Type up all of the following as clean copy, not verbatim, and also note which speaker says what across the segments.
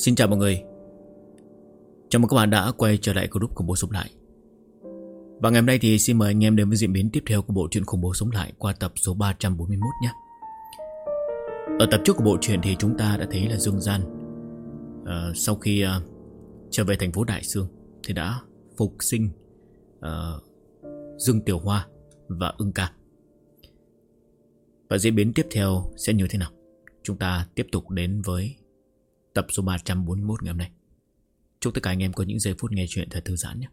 Speaker 1: Xin chào mọi người. Chào mừng các bạn đã quay trở lại group Khủng Bố Sống Lại. Và ngày hôm nay thì xin mời anh em đến với diễn biến tiếp theo của bộ truyện Khủng Bố Sống Lại qua tập số 341 nhé. Ở tập trước của bộ truyện thì chúng ta đã thấy là Dương Gian sau khi trở về thành phố Đại Sương thì đã phục sinh Dương Tiểu Hoa và Ưng Ca. Và diễn biến tiếp theo sẽ như thế nào? Chúng ta tiếp tục đến với tập số 341 ngày hôm nay. Chúc tất cả anh em có những giây phút nghe chuyện thật thư giãn nhé.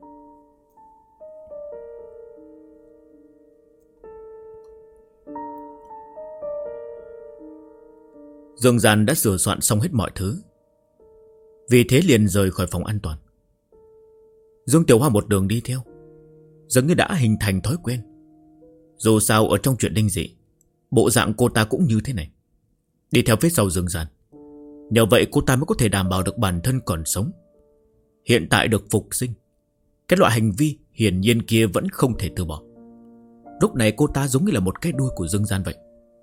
Speaker 1: Dương Gian đã sửa soạn xong hết mọi thứ, vì thế liền rời khỏi phòng an toàn. Dương Tiểu Hoa một đường đi theo, dường như đã hình thành thói quen. Dù sao ở trong chuyện linh dị, bộ dạng cô ta cũng như thế này, đi theo phía sau Dương Gian. Nhờ vậy cô ta mới có thể đảm bảo được bản thân còn sống, hiện tại được phục sinh. Cái loại hành vi hiển nhiên kia vẫn không thể từ bỏ. Lúc này cô ta giống như là một cái đuôi của Dương Gian vậy.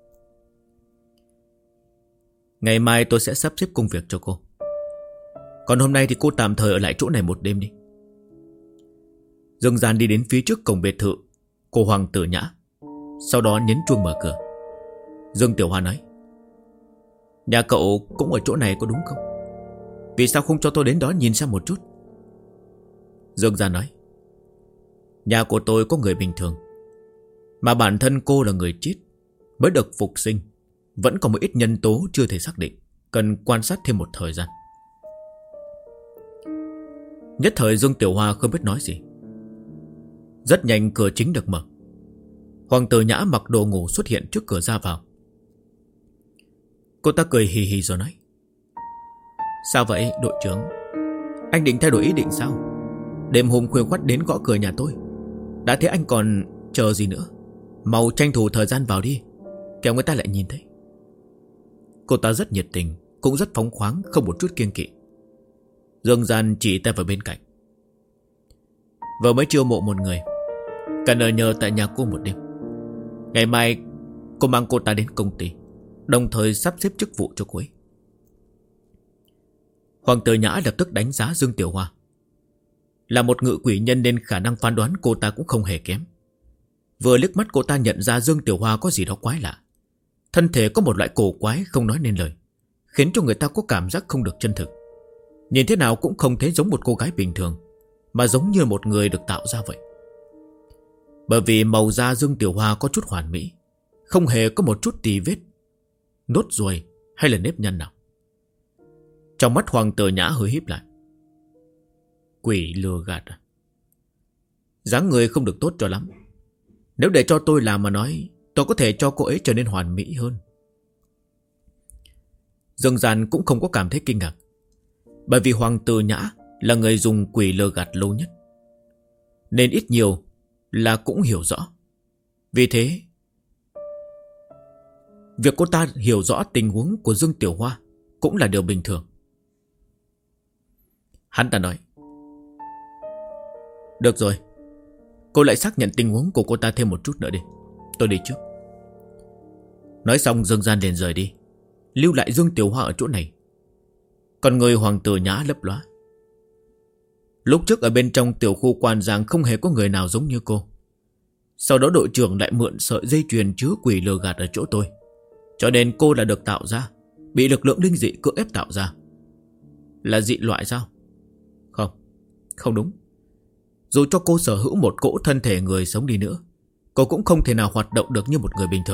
Speaker 1: Ngày mai tôi sẽ sắp xếp công việc cho cô, còn hôm nay thì cô tạm thời ở lại chỗ này một đêm đi. Dương Gian đi đến phía trước cổng biệt thự của Hoàng Tử Nhã, sau đó nhấn chuông mở cửa. Dương Tiểu Hoa nói: Nhà cậu cũng ở chỗ này có đúng không? Vì sao không cho tôi đến đó nhìn xem một chút? Dương Gian nói: Nhà của tôi có người bình thường, mà bản thân cô là người chết mới được phục sinh. Vẫn còn một ít nhân tố chưa thể xác định, cần quan sát thêm một thời gian. Nhất thời Dương Tiểu Hoa không biết nói gì. Rất nhanh cửa chính được mở. Hoàng Tử Nhã mặc đồ ngủ xuất hiện trước cửa ra vào. Cô ta cười hì hì rồi nói: Sao vậy đội trưởng? Anh định thay đổi ý định sao? Đêm hôm khuya khoắt đến gõ cửa nhà tôi, đã thế anh còn chờ gì nữa? Mau tranh thủ thời gian vào đi, kẻo người ta lại nhìn thấy. Cô ta rất nhiệt tình, cũng rất phóng khoáng, không một chút kiêng kỵ. Dương Gian chỉ tay vào bên cạnh: Vừa mới chiêu mộ một người, cần ở nhờ tại nhà cô một đêm. Ngày mai cô mang cô ta đến công ty, đồng thời sắp xếp chức vụ cho cô ấy. Hoàng Tử Nhã lập tức đánh giá Dương Tiểu Hoa. Là một ngự quỷ nhân nên khả năng phán đoán cô ta cũng không hề kém. Vừa liếc mắt cô ta nhận ra Dương Tiểu Hoa có gì đó quái lạ. Thân thể có một loại cổ quái không nói nên lời, khiến cho người ta có cảm giác không được chân thực. Nhìn thế nào cũng không thấy giống một cô gái bình thường, mà giống như một người được tạo ra vậy. Bởi vì màu da Dương Tiểu Hoa có chút hoàn mỹ, không hề có một chút tì vết, nốt ruồi hay là nếp nhăn nào. Trong mắt Hoàng Tử Nhã hơi híp lại. Quỷ lừa gạt à? Dáng người không được tốt cho lắm. Nếu để cho tôi làm mà nói, tôi có thể cho cô ấy trở nên hoàn mỹ hơn. Dương Gian cũng không có cảm thấy kinh ngạc, bởi vì Hoàng Tử Nhã là người dùng quỷ lừa gạt lâu nhất, nên ít nhiều là cũng hiểu rõ. Vì thế việc cô ta hiểu rõ tình huống của Dương Tiểu Hoa cũng là điều bình thường. Hắn ta nói: Được rồi, cô lại xác nhận tình huống của cô ta thêm một chút nữa đi, tôi đi trước. Nói xong Dương Gian liền rời đi, lưu lại Dương Tiểu Hoa ở chỗ này. Còn người Hoàng Tử Nhã lấp lóa. Lúc trước ở bên trong tiểu khu Quan Giang không hề có người nào giống như cô. Sau đó đội trưởng lại mượn sợi dây chuyền chứa quỷ lừa gạt ở chỗ tôi, cho nên cô là được tạo ra, bị lực lượng linh dị cưỡng ép tạo ra. Là dị loại sao? Không đúng. Dù cho cô sở hữu một cỗ thân thể người sống đi nữa, cô cũng không thể nào hoạt động được như một người bình thường.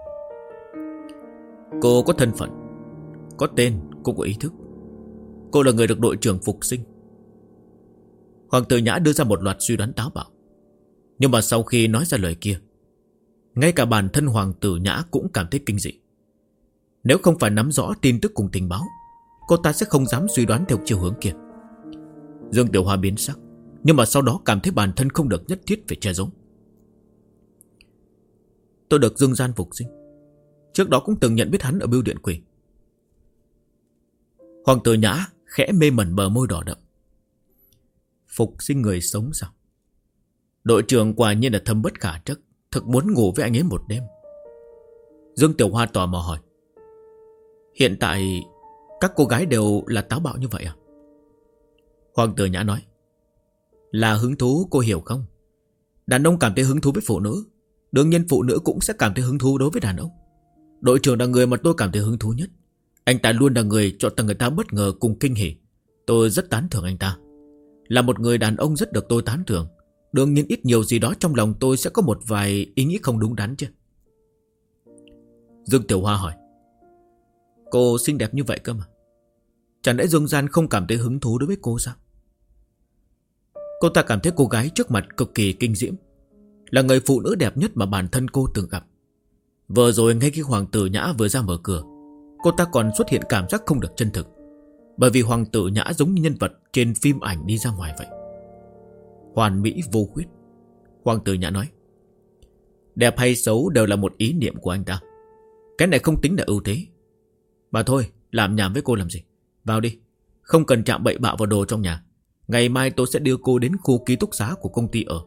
Speaker 1: Cô có thân phận, có tên, cũng có ý thức. Cô là người được đội trưởng phục sinh. Hoàng Tử Nhã đưa ra một loạt suy đoán táo bạo. Nhưng mà sau khi nói ra lời kia, ngay cả bản thân Hoàng Tử Nhã cũng cảm thấy kinh dị. Nếu không phải nắm rõ tin tức cùng tình báo, cô ta sẽ không dám suy đoán theo chiều hướng kia. Dương Tiểu Hoa biến sắc, nhưng mà sau đó cảm thấy bản thân không được nhất thiết phải che giấu. Tôi được Dương Gian phục sinh, trước đó cũng từng nhận biết hắn ở bưu điện quỷ. Hoàng Tử Nhã khẽ mê mẩn bờ môi đỏ đậm. Phục sinh người sống sao? Đội trưởng quả nhiên là thâm bất khả trắc, thực muốn ngủ với anh ấy một đêm. Dương Tiểu Hoa tò mò hỏi: Hiện tại Các cô gái đều là táo bạo như vậy à? Hoàng Tử Nhã nói. Là hứng thú, cô hiểu không? Đàn ông cảm thấy hứng thú với phụ nữ, đương nhiên phụ nữ cũng sẽ cảm thấy hứng thú đối với đàn ông. Đội trưởng là người mà tôi cảm thấy hứng thú nhất. Anh ta luôn là người chọn người ta bất ngờ cùng kinh hỉ. Tôi rất tán thưởng anh ta. Là một người đàn ông rất được tôi tán thưởng. Đương nhiên ít nhiều gì đó trong lòng tôi sẽ có một vài ý nghĩ không đúng đắn chứ. Dương Tiểu Hoa hỏi. Cô xinh đẹp như vậy cơ mà, chẳng lẽ Dương Gian không cảm thấy hứng thú đối với cô sao? Cô ta cảm thấy cô gái trước mặt cực kỳ kinh diễm, là người phụ nữ đẹp nhất mà bản thân cô từng gặp. Vừa rồi ngay khi Hoàng Tử Nhã vừa ra mở cửa, cô ta còn xuất hiện cảm giác không được chân thực, bởi vì Hoàng Tử Nhã giống như nhân vật trên phim ảnh đi ra ngoài vậy. Hoàn mỹ vô khuyết. Hoàng Tử Nhã nói. Đẹp hay xấu đều là một ý niệm của anh ta, cái này không tính là ưu thế. Mà thôi, làm nhảm với cô làm gì? Vào đi, không cần chạm bậy bạ vào đồ trong nhà. Ngày mai tôi sẽ đưa cô đến khu ký túc xá của công ty ở.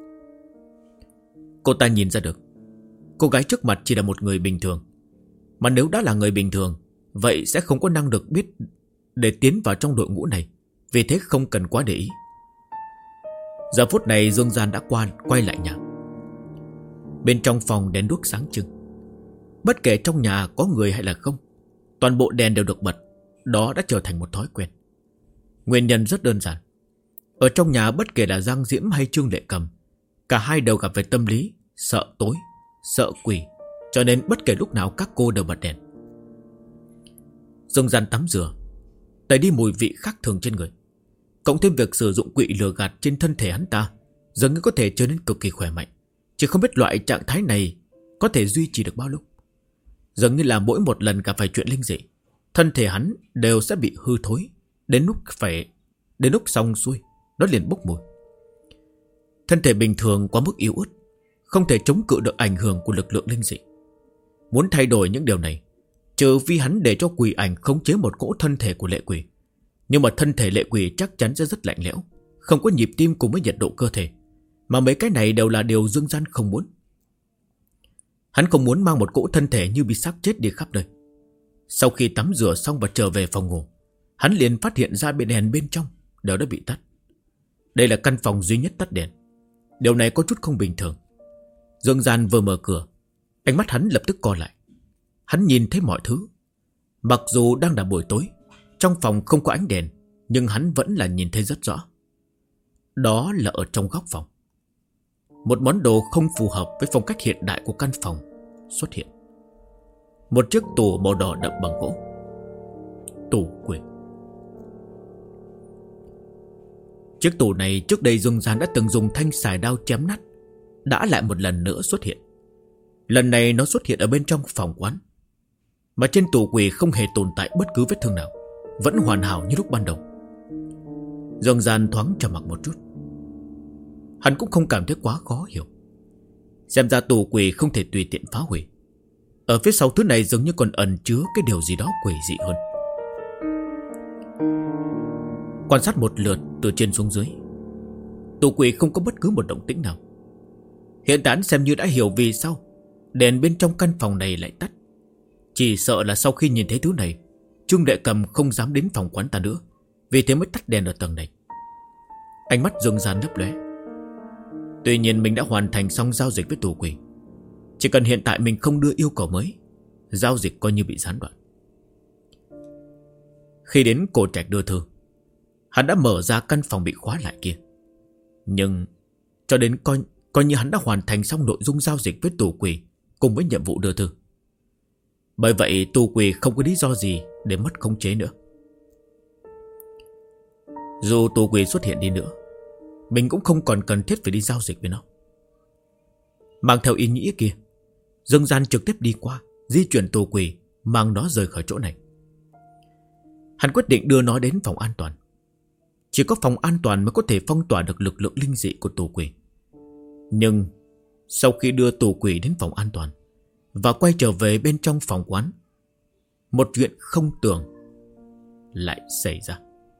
Speaker 1: Cô ta nhìn ra được cô gái trước mặt chỉ là một người bình thường, mà nếu đã là người bình thường, vậy sẽ không có năng lực biết để tiến vào trong đội ngũ này, vì thế không cần quá để ý. Giờ phút này Dương Gian đã quay lại nhà. Bên trong phòng đèn đuốc sáng trưng. Bất kể trong nhà có người hay là không, toàn bộ đèn đều được bật. Đó đã trở thành một thói quen. Nguyên nhân rất đơn giản. Ở trong nhà bất kể là Giang Diễm hay Trương Lệ Cầm, cả hai đều gặp về tâm lý sợ tối, sợ quỷ, cho nên bất kể lúc nào các cô đều bật đèn. Dương Gian tắm rửa, tẩy đi mùi vị khác thường trên người, cộng thêm việc sử dụng quỷ lừa gạt trên thân thể hắn ta, dường như có thể trở nên cực kỳ khỏe mạnh. Chỉ không biết loại trạng thái này có thể duy trì được bao lâu. Dường như là mỗi một lần gặp phải chuyện linh dị, thân thể hắn đều sẽ bị hư thối, đến lúc xong xuôi nó liền bốc mùi. Thân thể bình thường quá mức yếu ớt, không thể chống cự được ảnh hưởng của lực lượng linh dị. Muốn thay đổi những điều này, trừ phi hắn để cho quỷ ảnh khống chế một cỗ thân thể của lệ quỷ. Nhưng mà thân thể lệ quỷ chắc chắn sẽ rất lạnh lẽo, không có nhịp tim cùng với nhiệt độ cơ thể, mà mấy cái này đều là điều Dương Gian không muốn. Hắn không muốn mang một cỗ thân thể như bị xác chết đi khắp nơi. Sau khi tắm rửa xong và trở về phòng ngủ, hắn liền phát hiện ra bên đèn bên trong đều đã bị tắt. Đây là căn phòng duy nhất tắt đèn. Điều này có chút không bình thường. Dương Gian vừa mở cửa, ánh mắt hắn lập tức co lại. Hắn nhìn thấy mọi thứ. Mặc dù đang là buổi tối, trong phòng không có ánh đèn, nhưng hắn vẫn là nhìn thấy rất rõ. Đó là ở trong góc phòng, một món đồ không phù hợp với phong cách hiện đại của căn phòng xuất hiện. Một chiếc tủ màu đỏ đậm bằng gỗ. Tủ quỷ. Chiếc tủ này trước đây Dương Gian đã từng dùng thanh xài đao chém nát, đã lại một lần nữa xuất hiện. Lần này nó xuất hiện ở bên trong phòng quán, mà trên tủ quỷ không hề tồn tại bất cứ vết thương nào, vẫn hoàn hảo như lúc ban đầu. Dương Gian thoáng trầm mặc một chút. Hắn cũng không cảm thấy quá khó hiểu. Xem ra tủ quỷ không thể tùy tiện phá hủy. Ở phía sau thứ này dường như còn ẩn chứa cái điều gì đó quỷ dị hơn. Quan sát một lượt từ trên xuống dưới, tủ quỷ không có bất cứ một động tĩnh nào. Hiện tại xem như đã hiểu vì sao đèn bên trong căn phòng này lại tắt. Chỉ sợ là sau khi nhìn thấy thứ này, Trương Đệ Cầm không dám đến phòng quán ta nữa, vì thế mới tắt đèn ở tầng này. Ánh mắt Dương Gian lấp lóe. Tuy nhiên mình đã hoàn thành xong giao dịch với tù quỷ. Chỉ cần hiện tại mình không đưa yêu cầu mới, giao dịch coi như bị gián đoạn. Khi đến cổ trạch đưa thư, hắn đã mở ra căn phòng bị khóa lại kia. Nhưng cho đến coi như hắn đã hoàn thành xong nội dung giao dịch với tù quỷ cùng với nhiệm vụ đưa thư. Bởi vậy tù quỷ không có lý do gì để mất khống chế nữa. Dù tù quỷ xuất hiện đi nữa, mình cũng không còn cần thiết phải đi giao dịch với nó. Mang theo ý nghĩa kia, Dương Gian trực tiếp đi qua, di chuyển tù quỷ, mang nó rời khỏi chỗ này. Hắn quyết định đưa nó đến phòng an toàn. Chỉ có phòng an toàn mới có thể phong tỏa được lực lượng linh dị của tù quỷ. Nhưng sau khi đưa tù quỷ đến phòng an toàn và quay trở về bên trong phòng quán, một chuyện không tưởng lại xảy ra.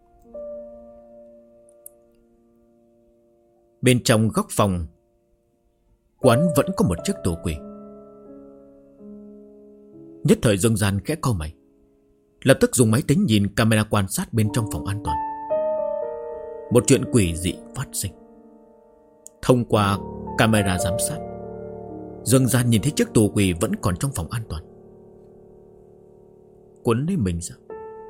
Speaker 1: Bên trong góc phòng quán vẫn có một chiếc tù quỷ. Nhất thời Dương Gian khẽ cau mày. lập tức dùng máy tính nhìn camera quan sát bên trong phòng an toàn. Một chuyện quỷ dị phát sinh. Thông qua camera giám sát, Dương Gian nhìn thấy chiếc tù quỷ vẫn còn trong phòng an toàn. Quấn lấy mình ra.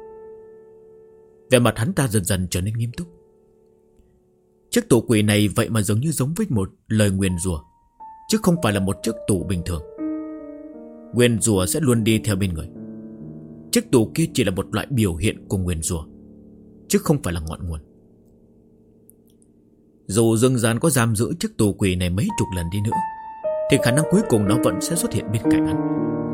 Speaker 1: Vẻ mặt hắn ta dần dần trở nên nghiêm túc. Chiếc tù quỷ này vậy mà giống như giống với một lời nguyền rủa, chứ không phải là một chiếc tù bình thường. Nguyền rủa sẽ luôn đi theo bên người. Chiếc tù kia chỉ là một loại biểu hiện của nguyền rủa, chứ không phải là ngọn nguồn. Dù Dương Gian có giam giữ chiếc tù quỷ này mấy chục lần đi nữa, thì khả năng cuối cùng nó vẫn sẽ xuất hiện bên cạnh hắn.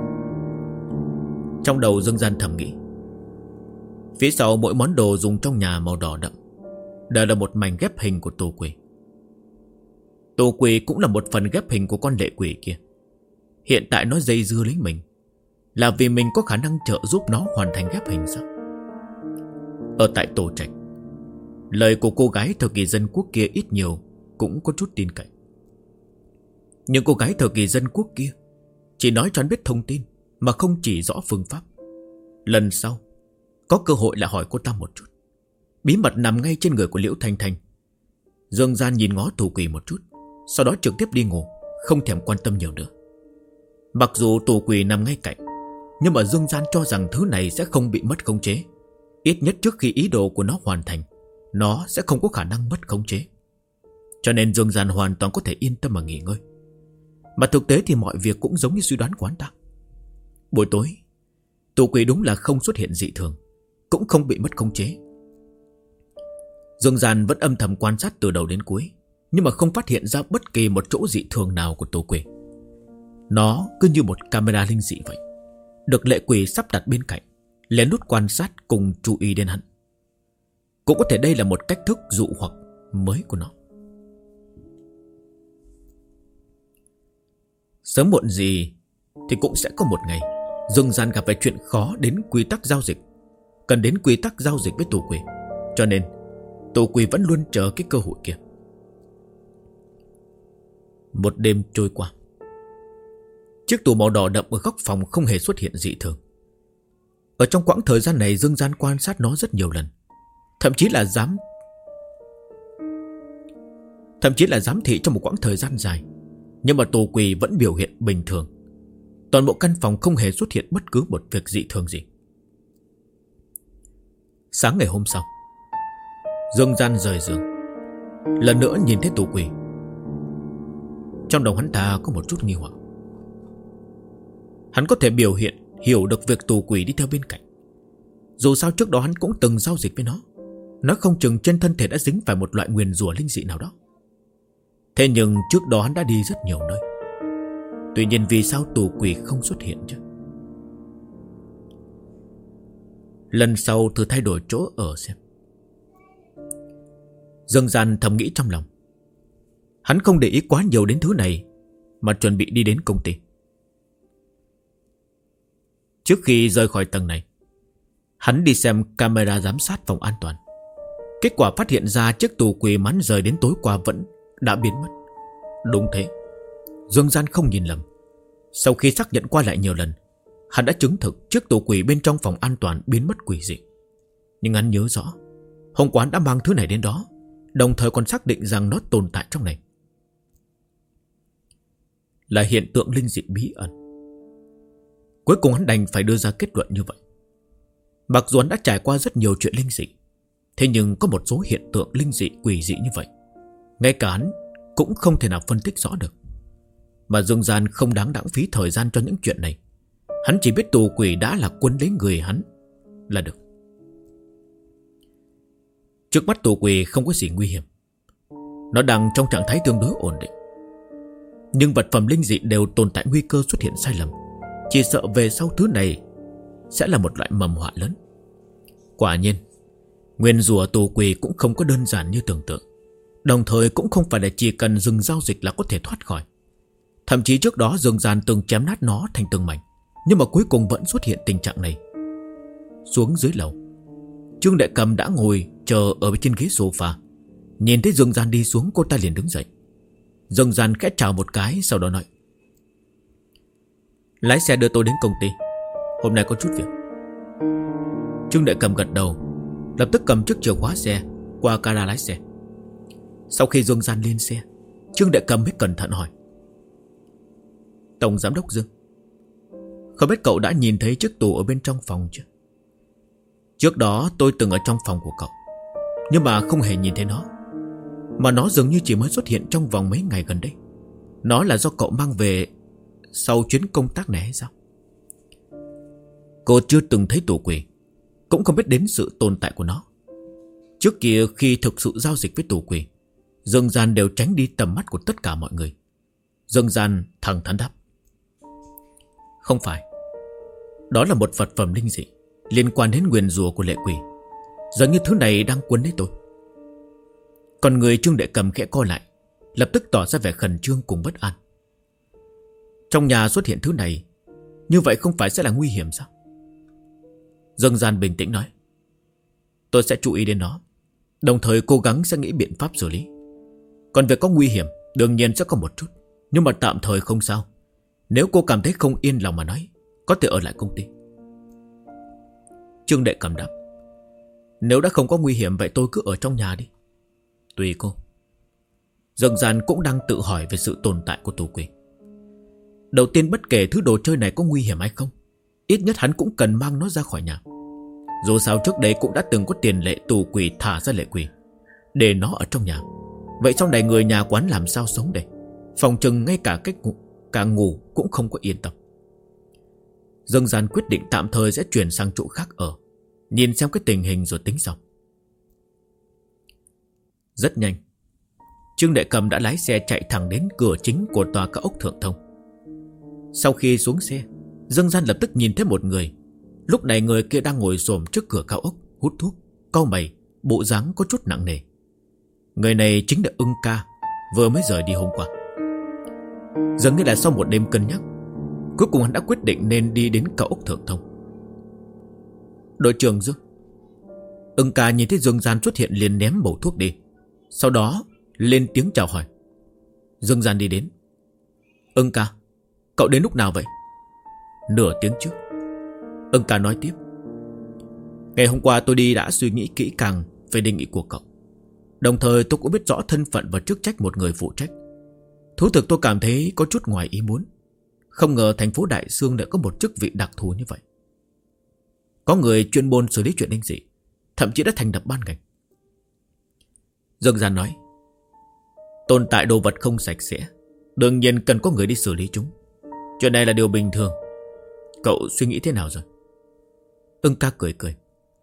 Speaker 1: Trong đầu Dương Gian thầm nghĩ, phía sau mỗi món đồ dùng trong nhà màu đỏ đậm đều là một mảnh ghép hình của tù quỷ. Tù quỷ cũng là một phần ghép hình của con lệ quỷ kia. Hiện tại nó dây dưa lấy mình là vì mình có khả năng trợ giúp nó hoàn thành ghép hình sao? Ở tại tổ trạch, lời của cô gái thời kỳ dân quốc kia ít nhiều cũng có chút tin cậy. Nhưng cô gái thời kỳ dân quốc kia chỉ nói cho hắn biết thông tin, mà không chỉ rõ phương pháp. Lần sau có cơ hội lại hỏi cô ta một chút. Bí mật nằm ngay trên người của Liễu Thanh Thanh. Dương Gian nhìn ngó tù quỷ một chút, sau đó trực tiếp đi ngủ, không thèm quan tâm nhiều nữa. Mặc dù tù quỷ nằm ngay cạnh, nhưng mà Dương Gian cho rằng thứ này sẽ không bị mất khống chế. Ít nhất trước khi ý đồ của nó hoàn thành, nó sẽ không có khả năng mất khống chế. Cho nên Dương Gian hoàn toàn có thể yên tâm mà nghỉ ngơi. Mà thực tế thì mọi việc cũng giống như suy đoán của hắn ta. Buổi tối, tù quỷ đúng là không xuất hiện dị thường, cũng không bị mất khống chế. Dương Gian vẫn âm thầm quan sát từ đầu đến cuối, nhưng mà không phát hiện ra bất kỳ một chỗ dị thường nào của tù quỷ. Nó cứ như một camera linh dị vậy, được lệ quỷ sắp đặt bên cạnh, lén lút quan sát cùng chú ý đến hắn. Cũng có thể đây là một cách thức dụ hoặc mới của nó. Sớm muộn gì thì cũng sẽ có một ngày Dương Gian gặp phải chuyện khó đến quy tắc giao dịch, cần đến quy tắc giao dịch với tù quỷ. Cho nên tù quỷ vẫn luôn chờ cái cơ hội kia. Một đêm trôi qua, chiếc tù màu đỏ đậm ở góc phòng không hề xuất hiện dị thường. Ở trong quãng thời gian này, Dương Gian quan sát nó rất nhiều lần, thậm chí là giám thị trong một quãng thời gian dài. Nhưng mà tù quỷ vẫn biểu hiện bình thường. Toàn bộ căn phòng không hề xuất hiện bất cứ một việc dị thường gì. Sáng ngày hôm sau, Dương Gian rời giường, lần nữa nhìn thấy tù quỷ. Trong đầu hắn ta có một chút nghi hoặc. Hắn có thể hiểu được việc tù quỷ đi theo bên cạnh. Dù sao trước đó hắn cũng từng giao dịch với nó. Nó không chừng trên thân thể đã dính phải một loại nguyền rủa linh dị nào đó. Thế nhưng trước đó hắn đã đi rất nhiều nơi. Tuy nhiên vì sao tù quỷ không xuất hiện chứ? Lần sau thử thay đổi chỗ ở xem. Dương Gian thầm nghĩ trong lòng. Hắn không để ý quá nhiều đến thứ này, mà chuẩn bị đi đến công ty. Trước khi rời khỏi tầng này, hắn đi xem camera giám sát phòng an toàn. Kết quả phát hiện ra chiếc tù quỷ hắn rời đến tối qua vẫn đã biến mất. Đúng thế, Dương Gian không nhìn lầm. Sau khi xác nhận qua lại nhiều lần, hắn đã chứng thực chiếc tù quỷ bên trong phòng an toàn biến mất quỷ dị. Nhưng hắn nhớ rõ, hôm qua hắn đã mang thứ này đến đó, đồng thời còn xác định rằng nó tồn tại trong này. Là hiện tượng linh dị bí ẩn. Cuối cùng hắn đành phải đưa ra kết luận như vậy. Mặc dù hắn đã trải qua rất nhiều chuyện linh dị, thế nhưng có một số hiện tượng linh dị quỷ dị như vậy, ngay cả hắn cũng không thể nào phân tích rõ được. Mà Dương Gian không đáng lãng phí thời gian cho những chuyện này. Hắn chỉ biết tù quỷ đã là quấn lấy người hắn là được. Trước mắt tù quỷ không có gì nguy hiểm. Nó đang trong trạng thái tương đối ổn định. Nhưng vật phẩm linh dị đều tồn tại nguy cơ xuất hiện sai lầm. Chỉ sợ về sau thứ này sẽ là một loại mầm họa lớn. Quả nhiên, nguyên rủa tù quỷ cũng không có đơn giản như tưởng tượng. Đồng thời cũng không phải là chỉ cần dừng giao dịch là có thể thoát khỏi. Thậm chí trước đó Dương Gian từng chém nát nó thành từng mảnh, nhưng mà cuối cùng vẫn xuất hiện tình trạng này. Xuống dưới lầu, Trương Đại Cầm đã ngồi chờ ở trên ghế sofa. Nhìn thấy Dương Gian đi xuống, cô ta liền đứng dậy. Dương Gian khẽ chào một cái, sau đó nói: lái xe đưa tôi đến công ty, hôm nay có chút việc. Trương Đại Cầm gật đầu, lập tức cầm chiếc chìa khóa xe qua cara lái xe. Sau khi Dương Gian lên xe, Trương Đại Cầm mới cẩn thận hỏi: Tổng Giám đốc Dương, không biết cậu đã nhìn thấy chiếc tủ ở bên trong phòng chưa? Trước đó tôi từng ở trong phòng của cậu, nhưng mà không hề nhìn thấy nó. Mà nó dường như chỉ mới xuất hiện trong vòng mấy ngày gần đây. Nó là do cậu mang về sau chuyến công tác này hay sao? Cô chưa từng thấy tủ quỷ, cũng không biết đến sự tồn tại của nó. Trước kia khi thực sự giao dịch với tủ quỷ, Dương Gian đều tránh đi tầm mắt của tất cả mọi người. Dương Gian thẳng thắn đáp: Không phải. Đó là một vật phẩm linh dị liên quan đến nguyền rủa của lệ quỷ. Dường như thứ này đang quấn lấy tôi. Còn người Trương Đại Cầm khẽ co lại, lập tức tỏ ra vẻ khẩn trương cùng bất an. Trong nhà xuất hiện thứ này, như vậy không phải sẽ là nguy hiểm sao? Dương Gian bình tĩnh nói: Tôi sẽ chú ý đến nó, đồng thời cố gắng sẽ nghĩ biện pháp xử lý. Còn việc có nguy hiểm đương nhiên sẽ có một chút, nhưng mà tạm thời không sao. Nếu cô cảm thấy không yên lòng mà nói, có thể ở lại công ty. Trương Đại Cầm đáp: Nếu đã không có nguy hiểm, vậy tôi cứ ở trong nhà đi. Tùy cô. Dương Gian cũng đang tự hỏi về sự tồn tại của tù quỷ. Đầu tiên, bất kể thứ đồ chơi này có nguy hiểm hay không, ít nhất hắn cũng cần mang nó ra khỏi nhà. Dù sao trước đây cũng đã từng có tiền lệ tù quỷ thả ra lệ quỷ, để nó ở trong nhà. Vậy sau này người nhà quán làm sao sống đây? Phòng chừng ngay cả cả ngủ cũng không có yên tâm. Dương Gian quyết định tạm thời sẽ chuyển sang chỗ khác ở, nhìn xem cái tình hình rồi tính sau. Rất nhanh, Trương Đại Cầm đã lái xe chạy thẳng đến cửa chính của tòa cao ốc Thượng Thông. Sau khi xuống xe, Dương Gian lập tức nhìn thấy một người. Lúc này người kia đang ngồi xổm trước cửa cao ốc, hút thuốc, cau mày, bộ dáng có chút nặng nề. Người này chính là Ưng Ca, vừa mới rời đi hôm qua. Dường như là sau một đêm cân nhắc, cuối cùng hắn đã quyết định nên đi đến cao ốc Thượng Thông. Đội trưởng Dương. Ưng Ca nhìn thấy Dương Gian xuất hiện liền ném bầu thuốc đi, sau đó lên tiếng chào hỏi. Dương Gian đi đến. Ưng Ca, cậu đến lúc nào vậy? Nửa tiếng trước. Ưng Ca nói tiếp: Ngày hôm qua tôi đi đã suy nghĩ kỹ càng về đề nghị của cậu. Đồng thời tôi cũng biết rõ thân phận và chức trách một người phụ trách. Thú thực tôi cảm thấy có chút ngoài ý muốn. Không ngờ thành phố Đại Xương lại có một chức vị đặc thù như vậy. Có người chuyên môn xử lý chuyện linh dị, thậm chí đã thành lập ban ngành. Dương Gian nói: Tồn tại đồ vật không sạch sẽ, đương nhiên cần có người đi xử lý chúng. Chuyện này là điều bình thường. Cậu suy nghĩ thế nào rồi? Ưng Ca cười cười: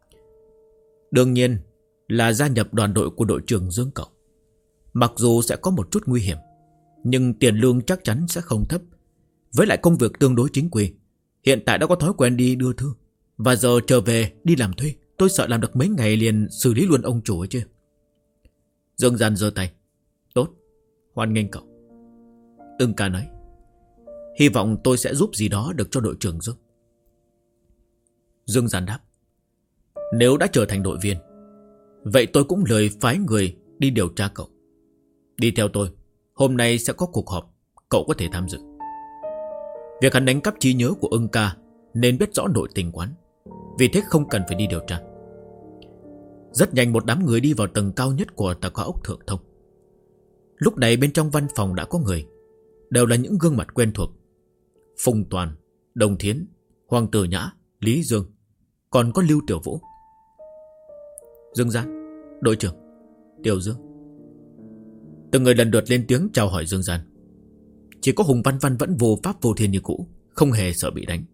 Speaker 1: Đương nhiên là gia nhập đoàn đội của đội trưởng Dương cậu. Mặc dù sẽ có một chút nguy hiểm, nhưng tiền lương chắc chắn sẽ không thấp. Với lại công việc tương đối chính quy. Hiện tại đã có thói quen đi đưa thư, và giờ trở về đi làm thuê, tôi sợ làm được mấy ngày liền xử lý luôn ông chủ ấy chứ. Dương Gian giơ tay: Tốt, hoan nghênh cậu. Ưng Ca nói: Hy vọng tôi sẽ giúp gì đó được cho đội trưởng Dương. Dương Gian đáp: Nếu đã trở thành đội viên, vậy tôi cũng lời phái người đi điều tra cậu. Đi theo tôi, hôm nay sẽ có cuộc họp, cậu có thể tham dự. Việc hắn đánh cắp trí nhớ của Ưng Ca nên biết rõ nội tình quán, vì thế không cần phải đi điều tra. Rất nhanh một đám người đi vào tầng cao nhất của tòa cao ốc Thượng Thông. Lúc này bên trong văn phòng đã có người, đều là những gương mặt quen thuộc: Phùng Toàn, Đồng Thiến, Hoàng Tử Nhã, Lý Dương, còn có Lưu Tiểu Vũ. Dương Gian, đội trưởng, Tiểu Dương. Từng người lần lượt lên tiếng chào hỏi Dương Gian. Chỉ có Hùng Văn Văn vẫn vô pháp vô thiên như cũ, không hề sợ bị đánh.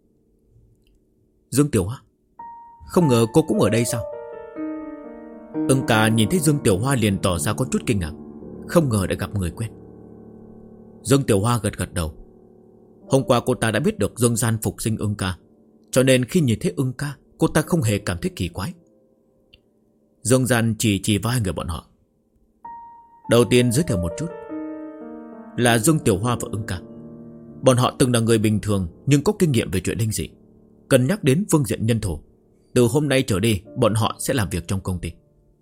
Speaker 1: Dương Tiểu Hoa, không ngờ cô cũng ở đây sao? Ưng Ca nhìn thấy Dương Tiểu Hoa liền tỏ ra có chút kinh ngạc, không ngờ đã gặp người quen. Dương Tiểu Hoa gật gật đầu. Hôm qua cô ta đã biết được Dương Gian phục sinh Ưng Ca, cho nên khi nhìn thấy Ưng Ca, cô ta không hề cảm thấy kỳ quái. Dương Gian chỉ vai người bọn họ. Đầu tiên giới thiệu một chút, là Dương Tiểu Hoa và Ưng Ca. Bọn họ từng là người bình thường nhưng có kinh nghiệm về chuyện linh dị. Cần nhắc đến phương diện nhân thổ, từ hôm nay trở đi bọn họ sẽ làm việc trong công ty.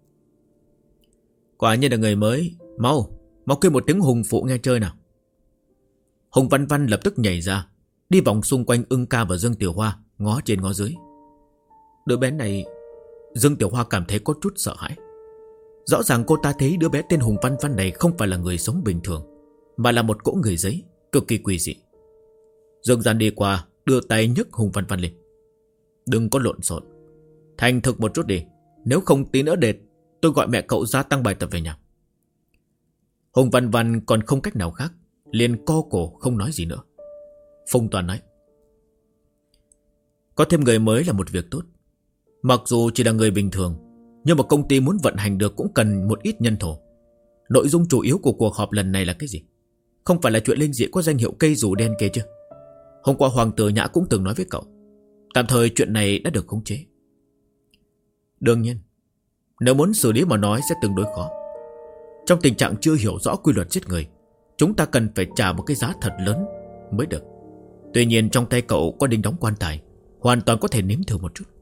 Speaker 1: Quả nhiên là người mới. Mau kêu một tiếng Hùng phụ nghe chơi nào. Hùng Văn Văn lập tức nhảy ra, đi vòng xung quanh Ưng Ca và Dương Tiểu Hoa, ngó trên ngó dưới. Đứa bé này... Dương Tiểu Hoa cảm thấy có chút sợ hãi. Rõ ràng cô ta thấy đứa bé tên Hùng Văn Văn này không phải là người sống bình thường, mà là một cỗ người giấy, cực kỳ quỷ dị. Dương Gian đi qua, đưa tay nhấc Hùng Văn Văn lên. Đừng có lộn xộn, thành thực một chút đi. Nếu không tí nữa để tôi gọi mẹ cậu ra tăng bài tập về nhà. Hùng Văn Văn còn không cách nào khác, liền co cổ không nói gì nữa. Phùng Toàn nói, có thêm người mới là một việc tốt. Mặc dù chỉ là người bình thường, nhưng mà công ty muốn vận hành được cũng cần một ít nhân thổ. Nội dung chủ yếu của cuộc họp lần này là cái gì? Không phải là chuyện linh dị có danh hiệu cây dù đen kia chứ? Hôm qua Hoàng Tử Nhã cũng từng nói với cậu, tạm thời chuyện này đã được khống chế. Đương nhiên, nếu muốn xử lý mà nói sẽ tương đối khó. Trong tình trạng chưa hiểu rõ quy luật giết người, chúng ta cần phải trả một cái giá thật lớn mới được. Tuy nhiên trong tay cậu có đinh đóng quan tài, hoàn toàn có thể nếm thử một chút.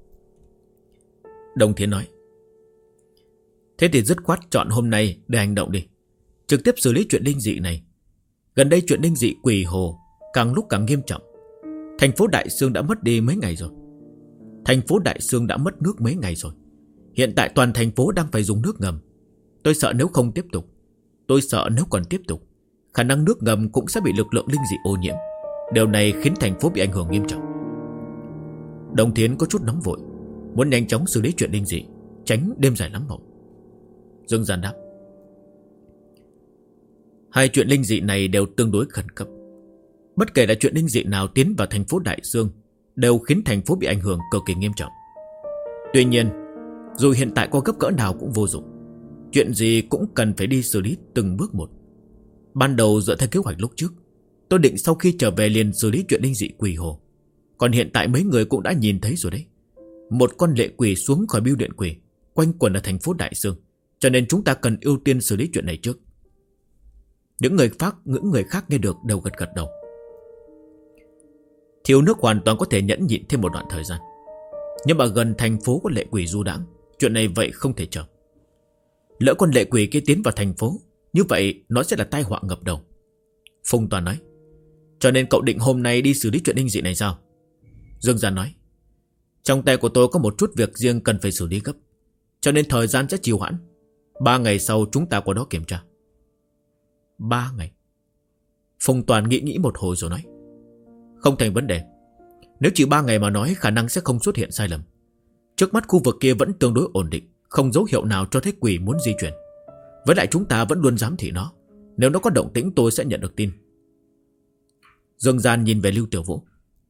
Speaker 1: Đồng Thiến nói, thế thì dứt khoát chọn hôm nay để hành động đi, trực tiếp xử lý chuyện linh dị này. Gần đây chuyện linh dị quỷ hồ càng lúc càng nghiêm trọng. Thành phố Đại Xương đã mất đi mấy ngày rồi. Thành phố Đại Xương đã mất nước mấy ngày rồi. Hiện tại toàn thành phố đang phải dùng nước ngầm. Tôi sợ nếu không tiếp tục, tôi sợ nếu còn tiếp tục, khả năng nước ngầm cũng sẽ bị lực lượng linh dị ô nhiễm. Điều này khiến thành phố bị ảnh hưởng nghiêm trọng. Đồng Thiến có chút nóng vội, muốn nhanh chóng xử lý chuyện linh dị, tránh đêm dài lắm mộng. Dương Gian đáp, hai chuyện linh dị này đều tương đối khẩn cấp. Bất kể là chuyện linh dị nào tiến vào thành phố Đại Xương đều khiến thành phố bị ảnh hưởng cực kỳ nghiêm trọng. Tuy nhiên, dù hiện tại có gấp cỡ nào cũng vô dụng. Chuyện gì cũng cần phải đi xử lý từng bước một. Ban đầu dựa theo kế hoạch lúc trước, tôi định sau khi trở về liền xử lý chuyện linh dị quỷ hồ. Còn hiện tại mấy người cũng đã nhìn thấy rồi đấy. Một con lệ quỷ xuống khỏi bưu điện quỷ, quanh quẩn ở thành phố Đại Xương, cho nên chúng ta cần ưu tiên xử lý chuyện này trước. Những người khác nghe được đều gật đầu. Thiếu nước hoàn toàn có thể nhẫn nhịn thêm một đoạn thời gian, nhưng mà gần thành phố có lệ quỷ du đãng, chuyện này vậy không thể chờ. Lỡ con lệ quỷ kia tiến vào thành phố, như vậy nó sẽ là tai họa ngập đầu. Phùng Toàn nói, cho nên cậu định hôm nay đi xử lý chuyện linh dị này sao? Dương Gian nói, trong tay của tôi có một chút việc riêng cần phải xử lý gấp, cho nên thời gian sẽ trì hoãn. 3 ngày sau chúng ta qua đó kiểm tra. 3 ngày? Phùng Toàn nghĩ một hồi rồi nói, không thành vấn đề. Nếu chỉ 3 ngày mà nói, khả năng sẽ không xuất hiện sai lầm. Trước mắt khu vực kia vẫn tương đối ổn định, không dấu hiệu nào cho thấy quỷ muốn di chuyển. Với lại chúng ta vẫn luôn giám thị nó, nếu nó có động tĩnh tôi sẽ nhận được tin. Dương Gian nhìn về Lưu Tiểu Vũ.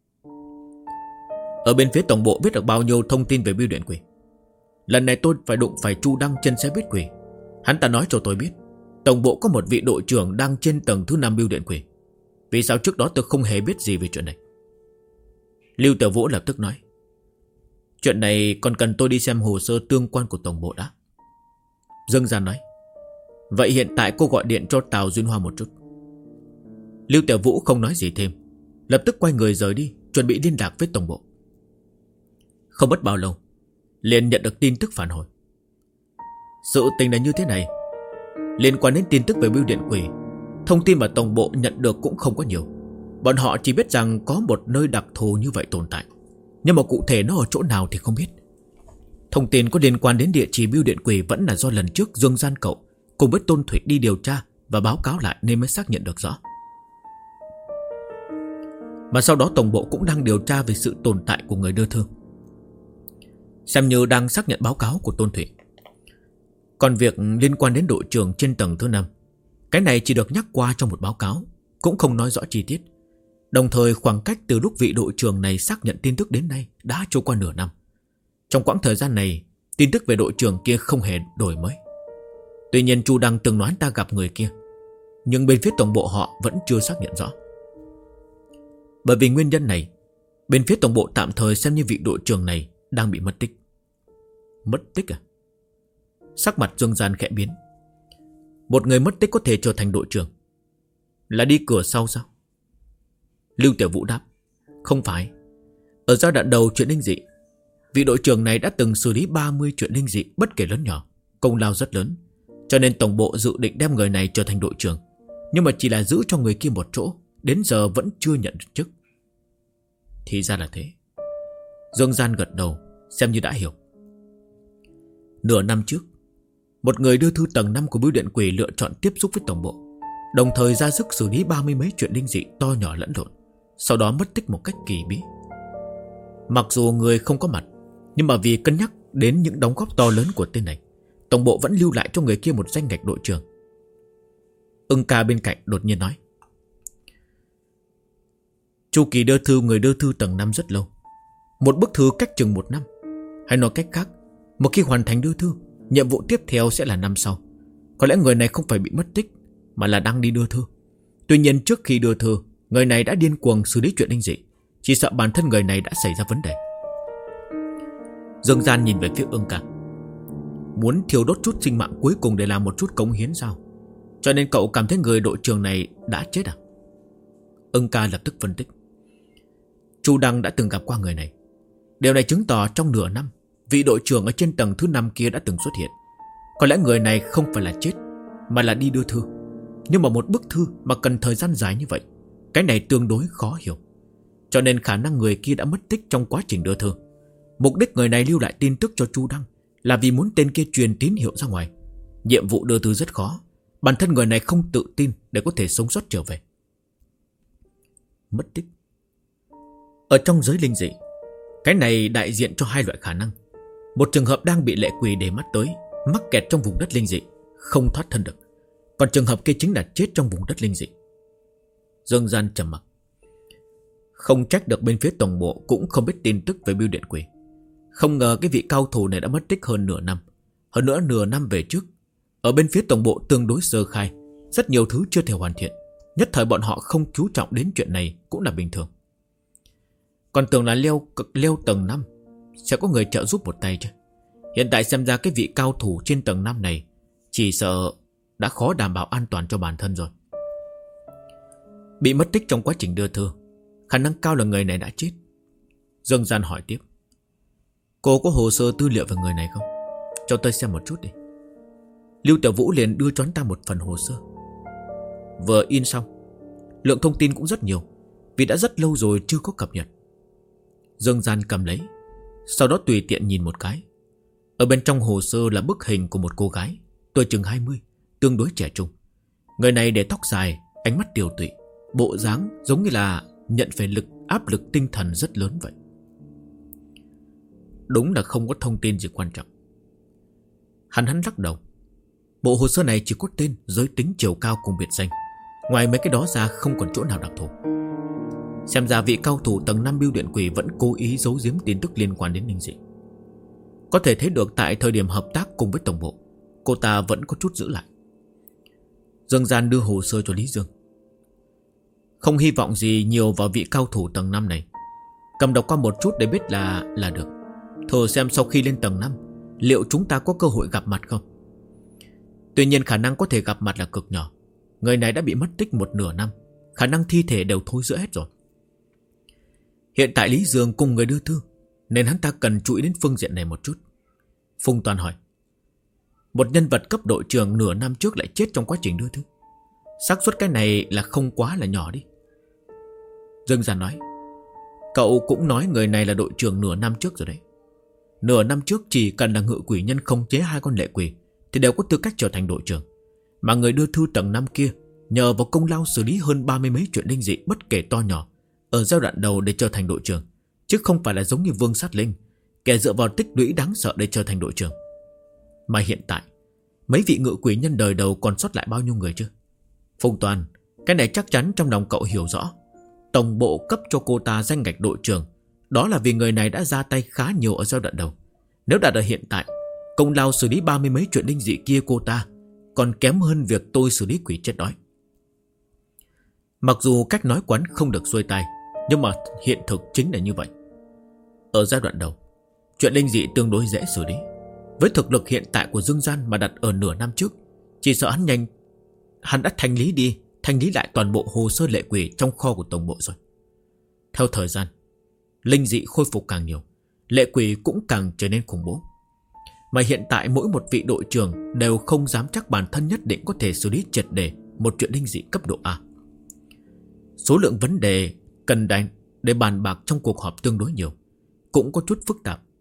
Speaker 1: Ở bên phía tổng bộ biết được bao nhiêu thông tin về bưu điện quỷ? Lần này tôi phải đụng phải Chu Đăng trên xe buýt quỷ. Hắn ta nói cho tôi biết tổng bộ có một vị đội trưởng đang trên tầng thứ 5 bưu điện quỷ. Vì sao trước đó tôi không hề biết gì về chuyện này? Lưu Tiểu Vũ lập tức nói, chuyện này còn cần tôi đi xem hồ sơ tương quan của tổng bộ đã. Dương Gian nói, vậy hiện tại cô gọi điện cho Tào Duyên Hoa một chút. Lưu Tiểu Vũ không nói gì thêm, lập tức quay người rời đi, chuẩn bị liên lạc với tổng bộ. Không mất bao lâu, liền nhận được tin tức phản hồi. Sự tình là như thế này, liên quan đến tin tức về bưu điện quỷ, thông tin mà tổng bộ nhận được cũng không có nhiều. Bọn họ chỉ biết rằng có một nơi đặc thù như vậy tồn tại, nhưng mà cụ thể nó ở chỗ nào thì không biết. Thông tin có liên quan đến địa chỉ bưu điện quỷ vẫn là do lần trước Dương Gian cậu cùng với Tôn Thủy đi điều tra và báo cáo lại nên mới xác nhận được rõ. Mà sau đó tổng bộ cũng đang điều tra về sự tồn tại của người đưa thương, xem như đang xác nhận báo cáo của Tôn Thủy. Còn việc liên quan đến đội trưởng trên tầng thứ 5, cái này chỉ được nhắc qua trong một báo cáo, cũng không nói rõ chi tiết. Đồng thời khoảng cách từ lúc vị đội trưởng này xác nhận tin tức đến nay đã trôi qua nửa năm. Trong quãng thời gian này, tin tức về đội trưởng kia không hề đổi mới. Tuy nhiên Chu Đăng từng nói ta gặp người kia, nhưng bên phía tổng bộ họ vẫn chưa xác nhận rõ. Bởi vì nguyên nhân này, bên phía tổng bộ tạm thời xem như vị đội trưởng này đang bị mất tích. Mất tích à? Sắc mặt Dương Gian khẽ biến. Một người mất tích có thể trở thành đội trưởng? Là đi cửa sau sao? Lưu Tiểu Vũ đáp, không phải. Ở giai đoạn đầu chuyện linh dị, vị đội trưởng này đã từng xử lý 30 chuyện linh dị bất kể lớn nhỏ, công lao rất lớn. Cho nên tổng bộ dự định đem người này trở thành đội trưởng, nhưng mà chỉ là giữ cho người kia một chỗ, đến giờ vẫn chưa nhận được chức. Thì ra là thế. Dương Gian gật đầu, xem như đã hiểu. Nửa năm trước, một người đưa thư tầng 5 của bưu điện quỷ lựa chọn tiếp xúc với tổng bộ, đồng thời ra sức xử lý 30 mấy chuyện linh dị to nhỏ lẫn lộn, sau đó mất tích một cách kỳ bí. Mặc dù người không có mặt, nhưng mà vì cân nhắc đến những đóng góp to lớn của tên này, tổng bộ vẫn lưu lại cho người kia một danh ngạch đội trưởng. Ưng ca bên cạnh đột nhiên nói: chu kỳ đưa thư người đưa thư tầng 5 rất lâu, một bức thư cách chừng 1 năm. Hay nói cách khác, một khi hoàn thành đưa thư, nhiệm vụ tiếp theo sẽ là năm sau. Có lẽ người này không phải bị mất tích, mà là đang đi đưa thư. Tuy nhiên trước khi đưa thư, người này đã điên cuồng xử lý chuyện linh dị, chỉ sợ bản thân người này đã xảy ra vấn đề. Dương Gian nhìn về phía Ưng ca. Muốn thiêu đốt chút sinh mạng cuối cùng để làm một chút cống hiến sao? Cho nên cậu cảm thấy người đội trưởng này đã chết à? Ưng ca lập tức phân tích. Chu Đăng đã từng gặp qua người này. Điều này chứng tỏ trong nửa năm, vị đội trưởng ở trên tầng thứ 5 kia đã từng xuất hiện. Có lẽ người này không phải là chết, mà là đi đưa thư. Nhưng mà một bức thư mà cần thời gian dài như vậy, cái này tương đối khó hiểu. Cho nên khả năng người kia đã mất tích trong quá trình đưa thư. Mục đích người này lưu lại tin tức cho Chu Đăng là vì muốn tên kia truyền tín hiệu ra ngoài. Nhiệm vụ đưa thư rất khó, bản thân người này không tự tin để có thể sống sót trở về. Mất tích. Ở trong giới linh dị, cái này đại diện cho hai loại khả năng. Một trường hợp đang bị lệ quỷ để mắt tới, mắc kẹt trong vùng đất linh dị, không thoát thân được. Còn trường hợp kia chính là chết trong vùng đất linh dị. Dương Gian trầm mặc. Không trách được bên phía tổng bộ cũng không biết tin tức về bưu điện quỷ. Không ngờ cái vị cao thủ này đã mất tích hơn nửa năm. Hơn nữa nửa năm về trước, ở bên phía tổng bộ tương đối sơ khai, rất nhiều thứ chưa thể hoàn thiện. Nhất thời bọn họ không chú trọng đến chuyện này cũng là bình thường. Còn tưởng là leo tầng 5 sẽ có người trợ giúp một tay chứ. Hiện tại xem ra cái vị cao thủ trên tầng 5 này chỉ sợ đã khó đảm bảo an toàn cho bản thân rồi. Bị mất tích trong quá trình đưa thư, khả năng cao là người này đã chết. Dương Gian hỏi tiếp. Cô có hồ sơ tư liệu về người này không? Cho tôi xem một chút đi. Lưu Tiểu Vũ liền đưa cho anh ta một phần hồ sơ. Vừa in xong, lượng thông tin cũng rất nhiều, vì đã rất lâu rồi chưa có cập nhật. Dương Gian cầm lấy, sau đó tùy tiện nhìn một cái. Ở bên trong hồ sơ là bức hình của một cô gái, tuổi chừng 20, tương đối trẻ trung. Người này để tóc dài, ánh mắt tiều tụy, bộ dáng giống như là nhận phải áp lực tinh thần rất lớn vậy. Đúng là không có thông tin gì quan trọng. Hắn lắc đầu. Bộ hồ sơ này chỉ có tên, giới tính, chiều cao cùng biệt danh. Ngoài mấy cái đó ra không còn chỗ nào đặc thù. Xem ra vị cao thủ tầng 5 bưu điện quỷ vẫn cố ý giấu giếm tin tức liên quan đến linh dị. Có thể thấy được tại thời điểm hợp tác cùng với tổng bộ, cô ta vẫn có chút giữ lại. Dương Gian đưa hồ sơ cho Lý Dương. Không hy vọng gì nhiều vào vị cao thủ tầng 5 này. Cầm đọc qua một chút để biết là được. Thử xem sau khi lên tầng 5 liệu chúng ta có cơ hội gặp mặt không. Tuy nhiên khả năng có thể gặp mặt là cực nhỏ. Người này đã bị mất tích một nửa năm, khả năng thi thể đều thối rữa hết rồi. Hiện tại Lý Dương cùng người đưa thư, nên hắn ta cần chú ý đến phương diện này một chút. Phùng Toàn hỏi. Một nhân vật cấp đội trưởng nửa năm trước lại chết trong quá trình đưa thư, xác suất cái này là không quá là nhỏ đi. Dương Gian nói. Cậu cũng nói người này là đội trưởng nửa năm trước rồi đấy. Nửa năm trước chỉ cần là ngự quỷ nhân không chế 2 con lệ quỷ thì đều có tư cách trở thành đội trưởng. Mà người đưa thư tầng 5 kia nhờ vào công lao xử lý hơn 30 mấy chuyện linh dị bất kể to nhỏ ở giai đoạn đầu để trở thành đội trưởng, chứ không phải là giống như Vương Sát Linh, kẻ dựa vào tích lũy đáng sợ để trở thành đội trưởng. Mà hiện tại mấy vị ngự quỷ nhân đời đầu còn sót lại bao nhiêu người chứ? Phùng Toàn, cái này chắc chắn trong lòng cậu hiểu rõ. Tổng bộ cấp cho cô ta danh ngạch đội trưởng, đó là vì người này đã ra tay khá nhiều ở giai đoạn đầu. Nếu đạt ở hiện tại, công lao xử lý 30 mấy chuyện linh dị kia cô ta còn kém hơn việc tôi xử lý quỷ chết đói. Mặc dù cách nói quán không được xuôi tai, nhưng mà hiện thực chính là như vậy. Ở giai đoạn đầu, chuyện linh dị tương đối dễ xử lý. Với thực lực hiện tại của Dương Gian mà đặt ở nửa năm trước, chỉ sợ hắn đã thanh lý lại toàn bộ hồ sơ lệ quỷ trong kho của tổng bộ rồi. Theo thời gian, linh dị khôi phục càng nhiều, lệ quỷ cũng càng trở nên khủng bố. Mà hiện tại mỗi một vị đội trưởng đều không dám chắc bản thân nhất định có thể xử lý triệt để một chuyện linh dị cấp độ A. Số lượng vấn đề cần đánh để bàn bạc trong cuộc họp tương đối nhiều, cũng có chút phức tạp.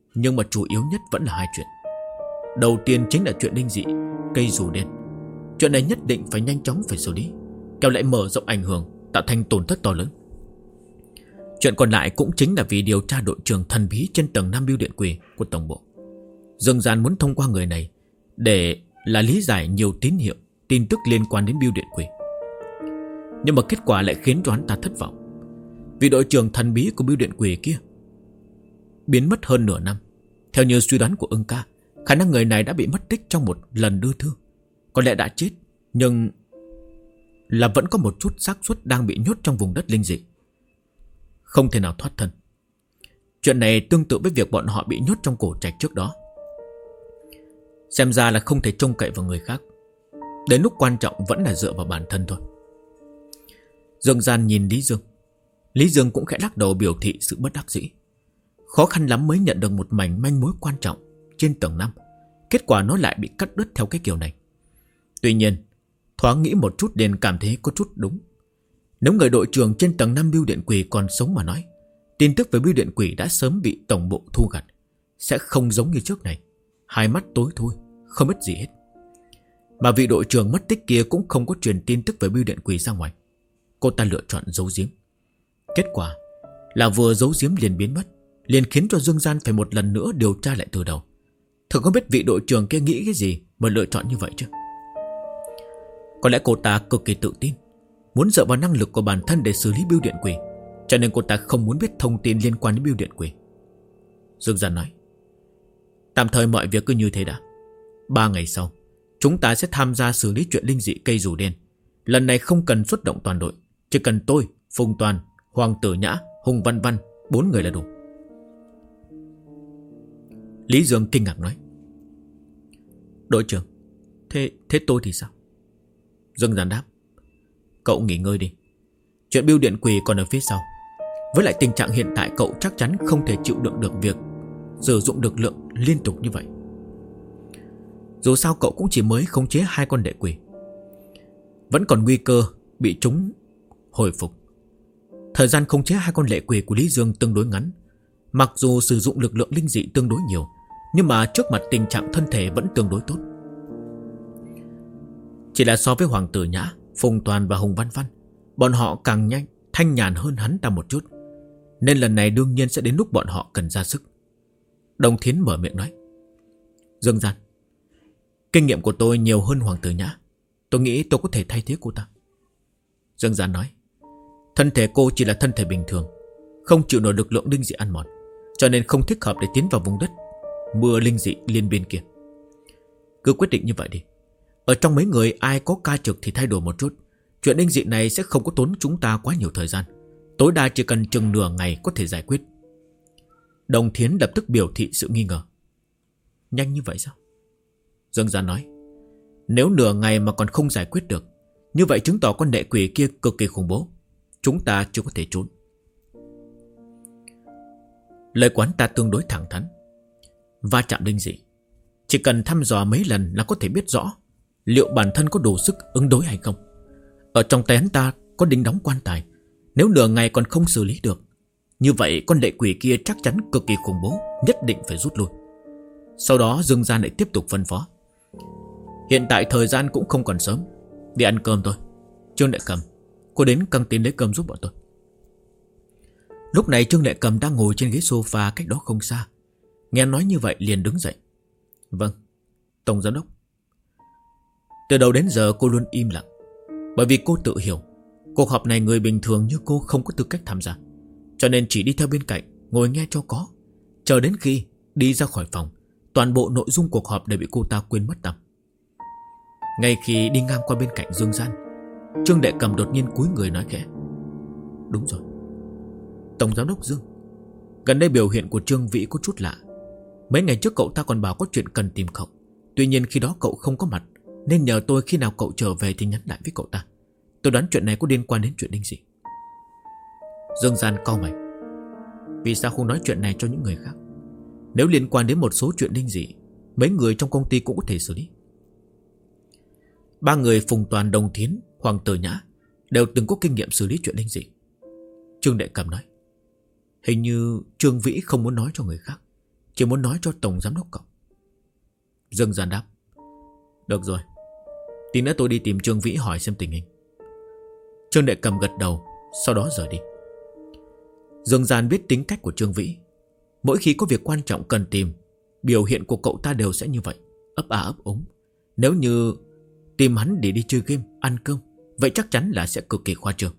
Speaker 1: Nhưng mà chủ yếu nhất vẫn là hai chuyện. Đầu tiên chính là chuyện linh dị cây dù đen. Chuyện này nhất định phải nhanh chóng phải xử lý, kéo lại mở rộng ảnh hưởng, tạo thành tổn thất to lớn. Chuyện còn lại cũng chính là vì điều tra đội trưởng thần bí trên tầng 5 bưu điện quỷ của tổng bộ. Dương Gian muốn thông qua người này để lý giải nhiều tín hiệu, tin tức liên quan đến bưu điện quỷ. Nhưng mà kết quả lại khiến cho hắn ta thất vọng. Vị đội trưởng thần bí của bưu điện quỷ kia biến mất hơn nửa năm. Theo như suy đoán của Ưng ca, khả năng người này đã bị mất tích trong một lần đưa thư. Có lẽ đã chết, nhưng là vẫn có một chút xác suất đang bị nhốt trong vùng đất linh dị, không thể nào thoát thân. Chuyện này tương tự với việc bọn họ bị nhốt trong cổ trạch trước đó. Xem ra là không thể trông cậy vào người khác. Đến lúc quan trọng vẫn là dựa vào bản thân thôi. Dương Gian nhìn Lý Dương. Lý Dương cũng khẽ lắc đầu biểu thị sự bất đắc dĩ. Khó khăn lắm mới nhận được một mảnh manh mối quan trọng trên tầng 5. Kết quả nó lại bị cắt đứt theo cái kiểu này. Tuy nhiên, thoáng nghĩ một chút liền cảm thấy có chút đúng. Nếu người đội trưởng trên tầng 5 bưu điện quỷ còn sống mà nói, tin tức về bưu điện quỷ đã sớm bị tổng bộ thu gặt, sẽ không giống như trước này, hai mắt tối thui, không biết gì hết. Mà vị đội trưởng mất tích kia cũng không có truyền tin tức về bưu điện quỷ ra ngoài. Cô ta lựa chọn giấu giếm. Kết quả là vừa giấu giếm liền biến mất, liền khiến cho Dương Gian phải một lần nữa điều tra lại từ đầu. Thử không biết vị đội trưởng kia nghĩ cái gì mà lựa chọn như vậy chứ. Có lẽ cô ta cực kỳ tự tin, muốn dựa vào năng lực của bản thân để xử lý bưu điện quỷ, cho nên cô ta không muốn biết thông tin liên quan đến bưu điện quỷ. Dương Gian nói, tạm thời mọi việc cứ như thế đã. 3 ngày sau chúng ta sẽ tham gia xử lý chuyện linh dị cây dù đen. Lần này không cần xuất động toàn đội, chỉ cần tôi, Phùng Toàn, Hoàng Tử Nhã, Hùng Văn Văn, 4 người là đủ. Lý Dương kinh ngạc nói, đội trưởng, thế tôi thì sao? Dương Gian đáp, cậu nghỉ ngơi đi. Chuyện bưu điện quỷ còn ở phía sau. Với lại tình trạng hiện tại cậu chắc chắn không thể chịu đựng được việc sử dụng lực lượng liên tục như vậy. Dù sao cậu cũng chỉ mới khống chế 2 con lệ quỷ, vẫn còn nguy cơ bị chúng hồi phục. Thời gian khống chế 2 con lệ quỷ của Lý Dương tương đối ngắn. Mặc dù sử dụng lực lượng linh dị tương đối nhiều, nhưng mà trước mặt tình trạng thân thể vẫn tương đối tốt. Chỉ là so với Hoàng Tử Nhã, Phùng Toàn và Hùng Văn Văn, bọn họ càng nhanh, thanh nhàn hơn hắn ta một chút, nên lần này đương nhiên sẽ đến lúc bọn họ cần ra sức. Đồng Thiến mở miệng nói, Dương Gian, kinh nghiệm của tôi nhiều hơn Hoàng Tử Nhã, tôi nghĩ tôi có thể thay thế cô ta. Dương Gian nói, thân thể cô chỉ là thân thể bình thường, không chịu nổi lực lượng linh dị ăn mòn, cho nên không thích hợp để tiến vào vùng đất mưa linh dị liên biên kia. Cứ quyết định như vậy đi. Ở trong mấy người ai có ca trực thì thay đổi một chút. Chuyện linh dị này sẽ không có tốn chúng ta quá nhiều thời gian, tối đa chỉ cần chừng nửa ngày có thể giải quyết. Đồng Thiến lập tức biểu thị sự nghi ngờ. Nhanh như vậy sao? Dương Gian nói, nếu nửa ngày mà còn không giải quyết được, như vậy chứng tỏ con đệ quỷ kia cực kỳ khủng bố, chúng ta chưa có thể trốn. Lời quán ta tương đối thẳng thắn. Va chạm linh dị, chỉ cần thăm dò mấy lần là có thể biết rõ liệu bản thân có đủ sức ứng đối hay không. Ở trong tay hắn ta có đinh đóng quan tài, nếu nửa ngày còn không xử lý được, như vậy con lệ quỷ kia chắc chắn cực kỳ khủng bố, nhất định phải rút lui. Sau đó Dương Gian lại tiếp tục phân phó, hiện tại thời gian cũng không còn sớm, đi ăn cơm thôi. Trương Đại Cầm, cô đến căng tin lấy cơm giúp bọn tôi. Lúc này Trương Đại Cầm đang ngồi trên ghế sofa cách đó không xa, nghe nói như vậy liền đứng dậy. Vâng, Tổng Giám đốc. Từ đầu đến giờ cô luôn im lặng, bởi vì cô tự hiểu cuộc họp này người bình thường như cô không có tư cách tham gia, cho nên chỉ đi theo bên cạnh ngồi nghe cho có. Chờ đến khi đi ra khỏi phòng, toàn bộ nội dung cuộc họp đều bị cô ta quên mất tăm. Ngay khi đi ngang qua bên cạnh Dương Gian, Trương Đại Cầm đột nhiên cúi người nói khẽ, đúng rồi, Tổng Giám đốc Dương, gần đây biểu hiện của Trương Vĩ có chút lạ. Mấy ngày trước cậu ta còn bảo có chuyện cần tìm cậu, tuy nhiên khi đó cậu không có mặt, nên nhờ tôi khi nào cậu trở về thì nhắn lại với cậu ta. Tôi đoán chuyện này có liên quan đến chuyện linh dị. Dương Gian cau mày, vì sao không nói chuyện này cho những người khác? Nếu liên quan đến một số chuyện linh dị, mấy người trong công ty cũng có thể xử lý. 3 người Phùng Toàn, Đồng Thiến, Hoàng Tử Nhã đều từng có kinh nghiệm xử lý chuyện linh dị. Trương Đại Cầm nói, hình như Trương Vĩ không muốn nói cho người khác, Chỉ muốn nói cho tổng giám đốc cậu. Dương Gian đáp: Được rồi, tí nữa tôi đi tìm Trương Vĩ hỏi xem tình hình. Trương Đệ Cầm gật đầu, sau đó rời đi. Dương Gian biết tính cách của Trương Vĩ. Mỗi khi có việc quan trọng cần tìm, biểu hiện của cậu ta đều sẽ như vậy, ấp a ấp úng. Nếu như tìm hắn để đi chơi game, ăn cơm, vậy chắc chắn là sẽ cực kỳ khoa trương.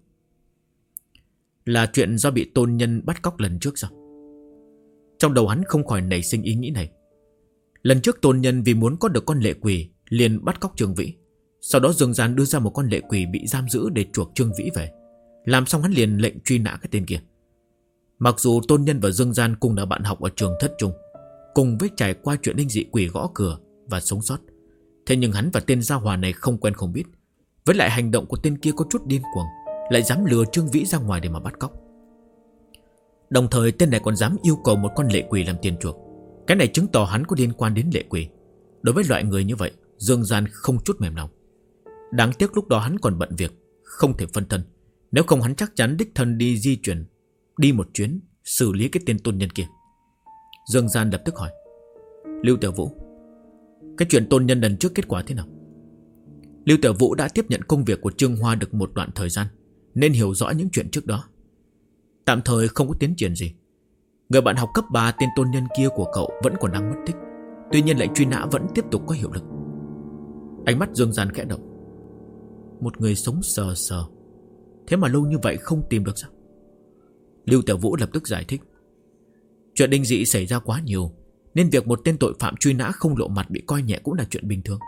Speaker 1: Là chuyện do bị Tôn Nhân bắt cóc lần trước sao? Trong đầu hắn không khỏi nảy sinh ý nghĩ này. Lần trước Tôn Nhân vì muốn có được con lệ quỷ liền bắt cóc Trương Vĩ. Sau đó Dương Gian đưa ra một con lệ quỷ bị giam giữ để chuộc Trương Vĩ về. Làm xong hắn liền lệnh truy nã cái tên kia. Mặc dù Tôn Nhân và Dương Gian cùng là bạn học ở trường thất trung, cùng với trải qua chuyện linh dị quỷ gõ cửa và sống sót, thế nhưng hắn và tên gia hỏa này không quen không biết. Với lại hành động của tên kia có chút điên cuồng, lại dám lừa Trương Vĩ ra ngoài để mà bắt cóc. Đồng thời tên này còn dám yêu cầu một con lệ quỷ làm tiền chuộc. Cái này chứng tỏ hắn có liên quan đến lệ quỷ. Đối với loại người như vậy, Dương Gian không chút mềm lòng. Đáng tiếc lúc đó hắn còn bận việc, không thể phân thân. Nếu không hắn chắc chắn đích thân đi di chuyển, đi một chuyến xử lý cái tên Tôn Nhân kia. Dương Gian lập tức hỏi: Lưu Tiểu Vũ, cái chuyện Tôn Nhân lần trước kết quả thế nào? Lưu Tiểu Vũ đã tiếp nhận công việc của Trương Hoa được một đoạn thời gian, nên hiểu rõ những chuyện trước đó. Tạm thời không có tiến triển gì. Người bạn học cấp 3 tên Tôn Nhân kia của cậu vẫn còn đang mất tích. Tuy nhiên lệnh truy nã vẫn tiếp tục có hiệu lực. Ánh mắt Dương Gian khẽ động. Một người sống sờ sờ, thế mà lâu như vậy không tìm được sao? Lưu Tiểu Vũ lập tức giải thích: Chuyện đinh dị xảy ra quá nhiều, nên việc một tên tội phạm truy nã không lộ mặt bị coi nhẹ cũng là chuyện bình thường.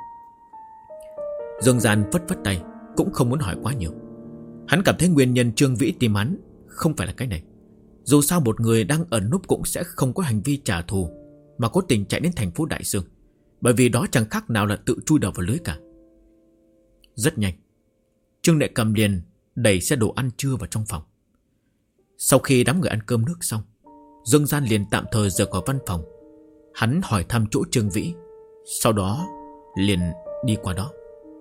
Speaker 1: Dương Gian phất phất tay, cũng không muốn hỏi quá nhiều. Hắn cảm thấy nguyên nhân Trương Vĩ tìm hắn không phải là cái này. Dù sao một người đang ẩn núp cũng sẽ không có hành vi trả thù mà cố tình chạy đến thành phố Đại Sương, bởi vì đó chẳng khác nào là tự chui đầu vào lưới cả. Rất nhanh, Trương Đệ Cầm liền đẩy xe đồ ăn trưa vào trong phòng. Sau khi đám người ăn cơm nước xong, Dương Gian liền tạm thời rời khỏi văn phòng. Hắn hỏi thăm chỗ Trương Vĩ, sau đó liền đi qua đó.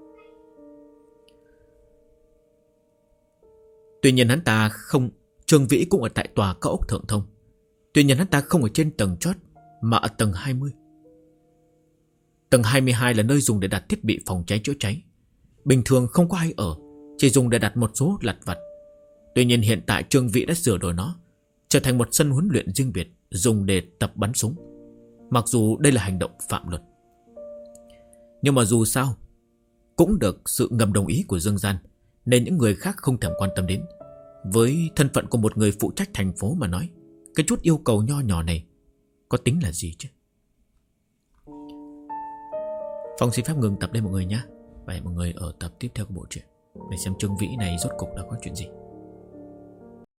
Speaker 1: Tuy nhiên Trương Vĩ cũng ở tại tòa cao ốc Thượng Thông. Tuy nhiên hắn ta không ở trên tầng chót, mà ở tầng 20. Tầng 22 là nơi dùng để đặt thiết bị phòng cháy chữa cháy. Bình thường không có ai ở, chỉ dùng để đặt một số lặt vặt. Tuy nhiên hiện tại Trương Vĩ đã sửa đổi nó, trở thành một sân huấn luyện riêng biệt, dùng để tập bắn súng. Mặc dù đây là hành động phạm luật, nhưng mà dù sao cũng được sự ngầm đồng ý của Dương Gian, nên những người khác không thèm quan tâm đến. Với thân phận của một người phụ trách thành phố mà nói, cái chút yêu cầu nho nhỏ này có tính là gì chứ? Phong xin phép ngừng tập đây mọi người nhé. Và hẹn mọi người ở tập tiếp theo của bộ truyện để xem Trương Vĩ này rốt cục đã có chuyện gì.